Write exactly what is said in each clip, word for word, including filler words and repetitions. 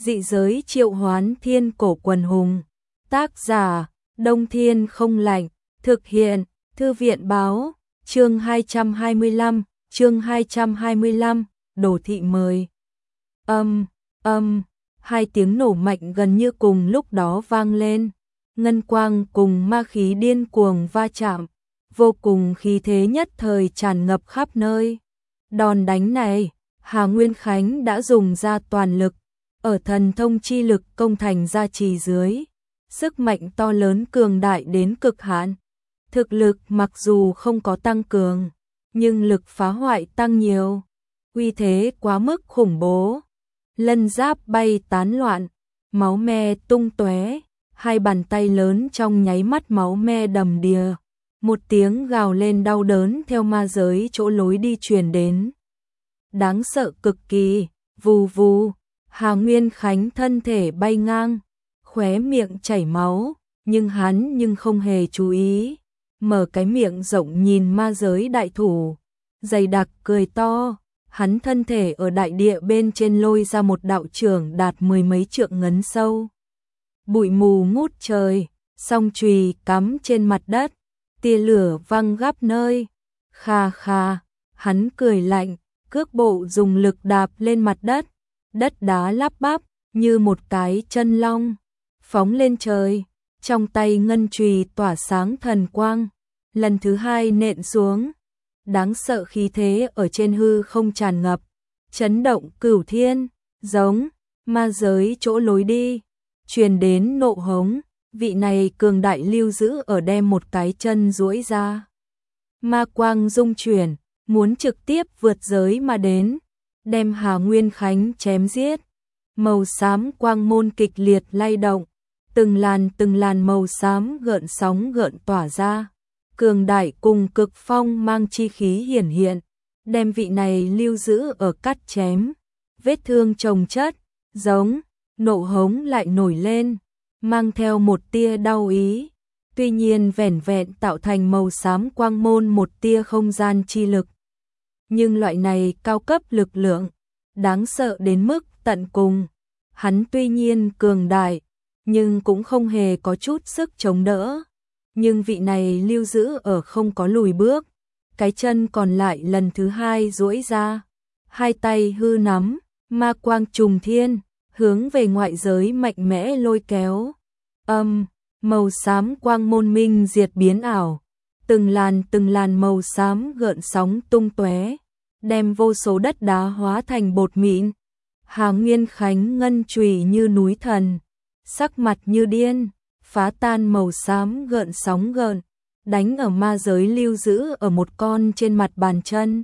Dị giới triệu hoán thiên cổ quần hùng. Tác giả, Đông Thiên Không Lạnh. Thực hiện, Thư viện báo. Chương hai trăm hai mươi lăm, chương hai trăm hai mươi lăm, Đồ thị mời. Âm, âm, hai tiếng nổ mạnh gần như cùng lúc đó vang lên. Ngân quang cùng ma khí điên cuồng va chạm, vô cùng khí thế nhất thời tràn ngập khắp nơi. Đòn đánh này, Hà Nguyên Khánh đã dùng ra toàn lực, ở thần thông chi lực công thành gia trì dưới, sức mạnh to lớn cường đại đến cực hạn. Thực lực mặc dù không có tăng cường, nhưng lực phá hoại tăng nhiều, uy thế quá mức khủng bố. Lân giáp bay tán loạn, máu me tung tóe, hai bàn tay lớn trong nháy mắt máu me đầm đìa. Một tiếng gào lên đau đớn theo ma giới chỗ lối đi truyền đến. Đáng sợ cực kỳ, vù vù, Hà Nguyên Khánh thân thể bay ngang, khóe miệng chảy máu, nhưng hắn nhưng không hề chú ý, mở cái miệng rộng nhìn ma giới đại thủ, dày đặc cười to, hắn thân thể ở đại địa bên trên lôi ra một đạo trưởng đạt mười mấy trượng ngấn sâu. Bụi mù ngút trời, song chùy cắm trên mặt đất, tia lửa văng khắp nơi. Kha kha, hắn cười lạnh, cước bộ dùng lực đạp lên mặt đất, đất đá lắp bắp như một cái chân long, phóng lên trời, trong tay ngân chùy tỏa sáng thần quang, lần thứ hai nện xuống. Đáng sợ khí thế ở trên hư không tràn ngập, chấn động cửu thiên, giống ma giới chỗ lối đi, truyền đến nộ hống. Vị này cường đại lưu giữ ở đem một cái chân duỗi ra, ma quang dung chuyển, muốn trực tiếp vượt giới mà đến, đem Hà Nguyên Khánh chém giết. Màu xám quang môn kịch liệt lay động, từng làn từng làn màu xám gợn sóng gợn tỏa ra, cường đại cùng cực phong mang chi khí hiển hiện, đem vị này lưu giữ ở cắt chém, vết thương chồng chất, giống nộ hống lại nổi lên, mang theo một tia đau ý. Tuy nhiên vẻn vẹn tạo thành màu xám quang môn một tia không gian chi lực, nhưng loại này cao cấp lực lượng, đáng sợ đến mức tận cùng. Hắn tuy nhiên cường đại, nhưng cũng không hề có chút sức chống đỡ. Nhưng vị này lưu giữ ở không có lùi bước, cái chân còn lại lần thứ hai duỗi ra, hai tay hư nắm, ma quang trùng thiên, hướng về ngoại giới mạnh mẽ lôi kéo. Âm, màu xám quang môn minh diệt biến ảo, từng làn từng làn màu xám gợn sóng tung tóe, đem vô số đất đá hóa thành bột mịn. Hà Nguyên Khánh ngân chùy như núi thần, sắc mặt như điên, phá tan màu xám gợn sóng gợn, đánh ở ma giới lưu giữ ở một con trên mặt bàn chân.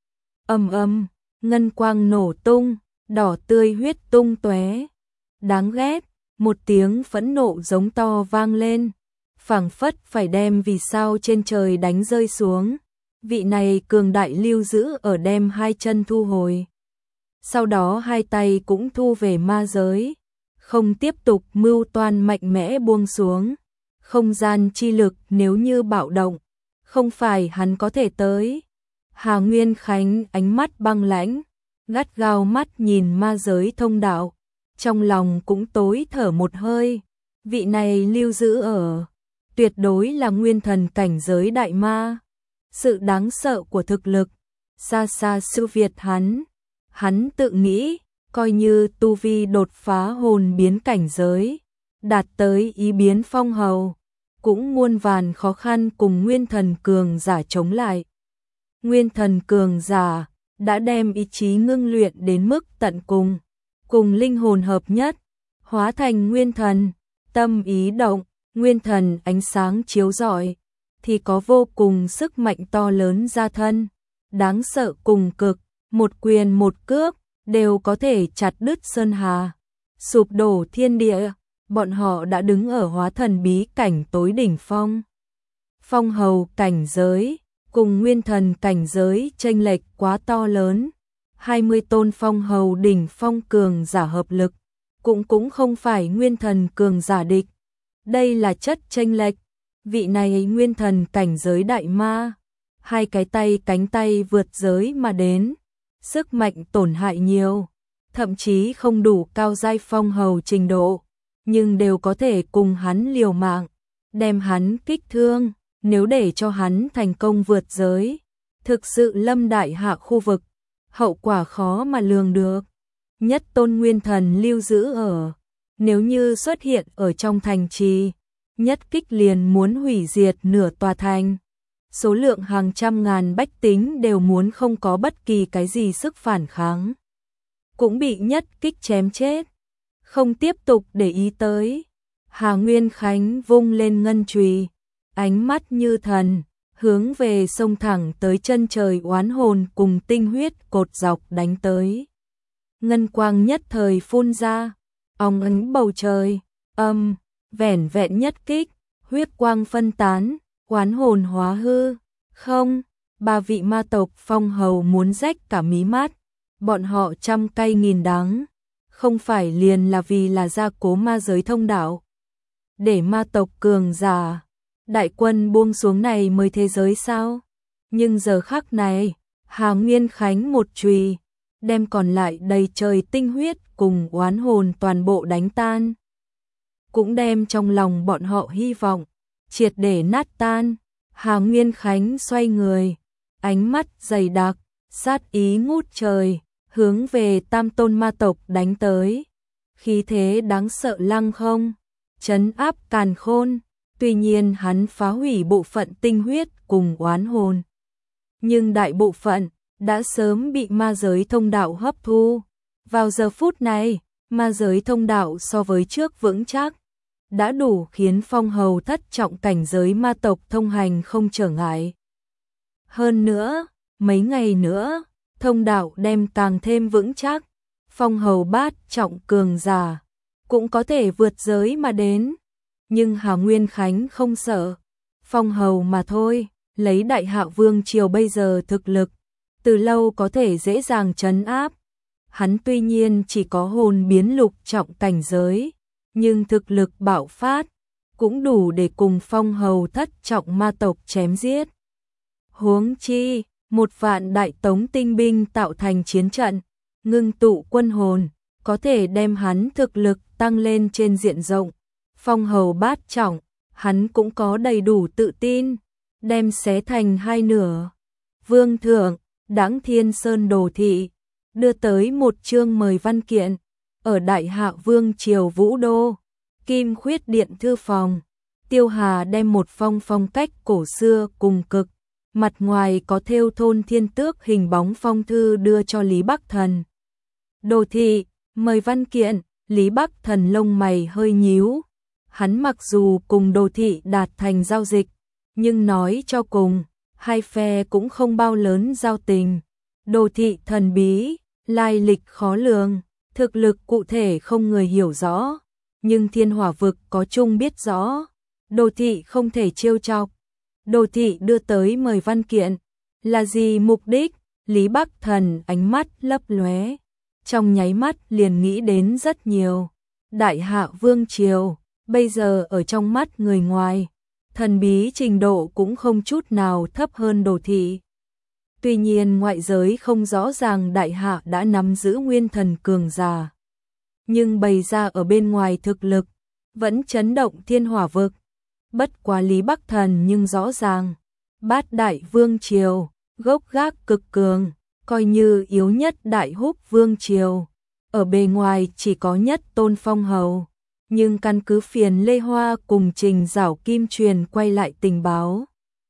Ầm ầm, ngân quang nổ tung, đỏ tươi huyết tung tóe. Đáng ghét, một tiếng phẫn nộ giống to vang lên, phảng phất phải đem vì sao trên trời đánh rơi xuống. Vị này cường đại lưu giữ ở đem hai chân thu hồi, sau đó hai tay cũng thu về ma giới, không tiếp tục mưu toan mạnh mẽ buông xuống. Không gian chi lực nếu như bạo động, không phải hắn có thể tới. Hà Nguyên Khánh ánh mắt băng lãnh, gắt gao mắt nhìn ma giới thông đạo, trong lòng cũng tối thở một hơi. Vị này lưu giữ ở, tuyệt đối là nguyên thần cảnh giới đại ma. Sự đáng sợ của thực lực, xa xa siêu việt hắn. Hắn tự nghĩ, coi như tu vi đột phá hồn biến cảnh giới, đạt tới ý biến phong hầu, cũng muôn vàn khó khăn cùng nguyên thần cường giả chống lại. Nguyên thần cường giả đã đem ý chí ngưng luyện đến mức tận cùng, cùng linh hồn hợp nhất, hóa thành nguyên thần, tâm ý động, nguyên thần ánh sáng chiếu rọi, thì có vô cùng sức mạnh to lớn ra thân, đáng sợ cùng cực, một quyền một cước đều có thể chặt đứt sơn hà, sụp đổ thiên địa. Bọn họ đã đứng ở hóa thần bí cảnh tối đỉnh phong. Phong hầu cảnh giới cùng nguyên thần cảnh giới chênh lệch quá to lớn. hai mươi tôn phong hầu đỉnh phong cường giả hợp lực, cũng cũng không phải nguyên thần cường giả địch. Đây là chất chênh lệch. Vị này nguyên thần cảnh giới đại ma, hai cái tay cánh tay vượt giới mà đến, sức mạnh tổn hại nhiều, thậm chí không đủ cao giai phong hầu trình độ, nhưng đều có thể cùng hắn liều mạng, đem hắn kích thương, nếu để cho hắn thành công vượt giới, thực sự lâm đại hạ khu vực, hậu quả khó mà lường được. Nhất tôn nguyên thần lưu giữ ở, nếu như xuất hiện ở trong thành trì, nhất kích liền muốn hủy diệt nửa tòa thành. Số lượng hàng trăm ngàn bách tính đều muốn không có bất kỳ cái gì sức phản kháng, cũng bị nhất kích chém chết, không tiếp tục để ý tới. Hà Nguyên Khánh vung lên ngân chùy, ánh mắt như thần, hướng về sông thẳng tới chân trời oán hồn cùng tinh huyết cột dọc đánh tới. Ngân quang nhất thời phun ra, óng ánh bầu trời, âm, vẻn vẹn nhất kích, huyết quang phân tán, oán hồn hóa hư. Không, ba vị ma tộc phong hầu muốn rách cả mí mắt, bọn họ trăm cay nghìn đắng, không phải liền là vì là gia cố ma giới thông đạo, để ma tộc cường giả đại quân buông xuống này mới thế giới sao? Nhưng giờ khắc này, Hà Nguyên Khánh một chùy đem còn lại đầy trời tinh huyết cùng oán hồn toàn bộ đánh tan, cũng đem trong lòng bọn họ hy vọng triệt để nát tan. Hà Nguyên Khánh xoay người, ánh mắt dày đặc, sát ý ngút trời, hướng về tam tôn ma tộc đánh tới. Khí thế đáng sợ lăng không, trấn áp càn khôn. Tuy nhiên hắn phá hủy bộ phận tinh huyết cùng oán hồn, nhưng đại bộ phận đã sớm bị ma giới thông đạo hấp thu. Vào giờ phút này, ma giới thông đạo so với trước vững chắc, đã đủ khiến phong hầu thất trọng cảnh giới ma tộc thông hành không trở ngại. Hơn nữa, mấy ngày nữa, thông đạo đem càng thêm vững chắc, phong hầu bát trọng cường giả cũng có thể vượt giới mà đến. Nhưng Hà Nguyên Khánh không sợ, phong hầu mà thôi, lấy đại hạ vương triều bây giờ thực lực, từ lâu có thể dễ dàng trấn áp. Hắn tuy nhiên chỉ có hồn biến lục trọng cảnh giới, nhưng thực lực bạo phát, cũng đủ để cùng phong hầu thất trọng ma tộc chém giết. Huống chi, một vạn đại tống tinh binh tạo thành chiến trận, ngưng tụ quân hồn, có thể đem hắn thực lực tăng lên trên diện rộng. Phong hầu bát trọng, hắn cũng có đầy đủ tự tin, đem xé thành hai nửa. Vương thượng, Đãng Thiên Sơn Đồ Thị, đưa tới một chương mời văn kiện, ở Đại Hạ Vương Triều Vũ Đô, Kim Khuyết Điện Thư Phòng. Tiêu Hà đem một phong phong cách cổ xưa cùng cực, mặt ngoài có thêu thôn thiên tước hình bóng phong thư đưa cho Lý Bắc Thần. Đồ Thị, mời văn kiện. Lý Bắc Thần lông mày hơi nhíu. Hắn mặc dù cùng Đồ Thị đạt thành giao dịch, nhưng nói cho cùng, hai phe cũng không bao lớn giao tình. Đồ Thị thần bí, lai lịch khó lường, thực lực cụ thể không người hiểu rõ, nhưng Thiên Hỏa vực có chung biết rõ. Đồ Thị không thể trêu chọc. Đồ Thị đưa tới mời văn kiện, là gì mục đích? Lý Bắc Thần ánh mắt lấp lóe, trong nháy mắt liền nghĩ đến rất nhiều. Đại Hạ Vương Triều, bây giờ ở trong mắt người ngoài, thần bí trình độ cũng không chút nào thấp hơn Đồ Thị. Tuy nhiên ngoại giới không rõ ràng Đại Hạ đã nắm giữ nguyên thần cường giả, nhưng bày ra ở bên ngoài thực lực, vẫn chấn động Thiên Hỏa vực. Bất quá Lý Bắc Thần nhưng rõ ràng, Bát Đại Vương Triều, gốc gác cực cường, coi như yếu nhất Đại Húc Vương Triều, ở bề ngoài chỉ có nhất tôn phong hầu, nhưng căn cứ phiền Lê Hoa cùng Trình Giảo Kim truyền quay lại tình báo,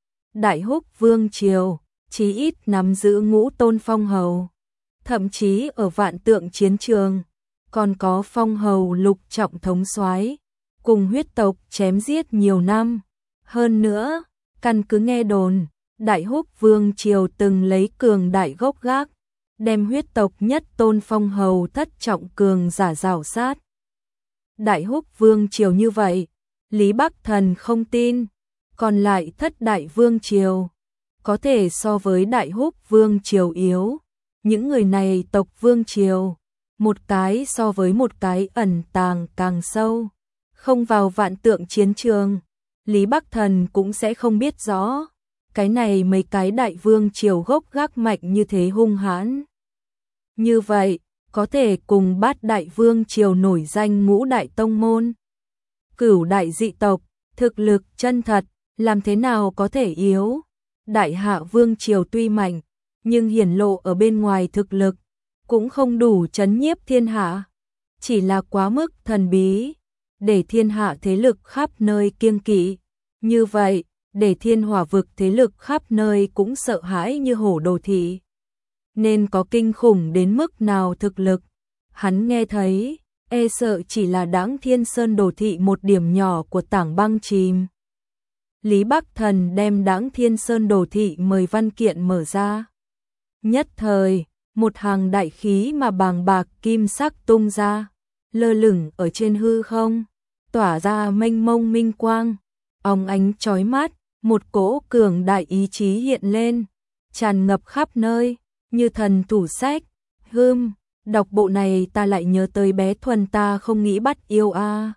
Đại Húc Vương Triều chí ít nắm giữ ngũ tôn phong hầu, thậm chí ở vạn tượng chiến trường còn có phong hầu lục trọng thống soái, cùng huyết tộc chém giết nhiều năm. Hơn nữa, căn cứ nghe đồn, Đại Húc Vương Triều từng lấy cường đại gốc gác, đem huyết tộc nhất tôn phong hầu thất trọng cường giả rào sát. Đại Húc Vương Triều như vậy, Lý Bắc Thần không tin, còn lại thất đại Vương Triều, có thể so với Đại Húc Vương Triều yếu. Những người này tộc Vương Triều, một cái so với một cái ẩn tàng càng sâu, không vào vạn tượng chiến trường, Lý Bắc Thần cũng sẽ không biết rõ. Cái này mấy cái đại vương triều gốc gác mạnh như thế hung hãn. Như vậy, có thể cùng bát đại vương triều nổi danh ngũ đại tông môn, cửu đại dị tộc, thực lực chân thật, làm thế nào có thể yếu. Đại hạ vương triều tuy mạnh, nhưng hiển lộ ở bên ngoài thực lực, cũng không đủ chấn nhiếp thiên hạ, chỉ là quá mức thần bí, để thiên hạ thế lực khắp nơi kiêng kỵ. Như vậy, để thiên hỏa vực thế lực khắp nơi cũng sợ hãi như hổ đồ thị. Nên có kinh khủng đến mức nào thực lực, hắn nghe thấy, e sợ chỉ là Đãng Thiên Sơn đồ thị một điểm nhỏ của tảng băng chìm. Lý Bắc Thần đem Đãng Thiên Sơn đồ thị mời văn kiện mở ra. Nhất thời, một hàng đại khí mà bàng bạc kim sắc tung ra, lơ lửng ở trên hư không, tỏa ra mênh mông minh quang, óng ánh chói mắt, một cỗ cường đại ý chí hiện lên, tràn ngập khắp nơi, như thần thủ sách. Hừm, đọc bộ này ta lại nhớ tới bé Thuần ta không nghĩ bắt yêu a. À.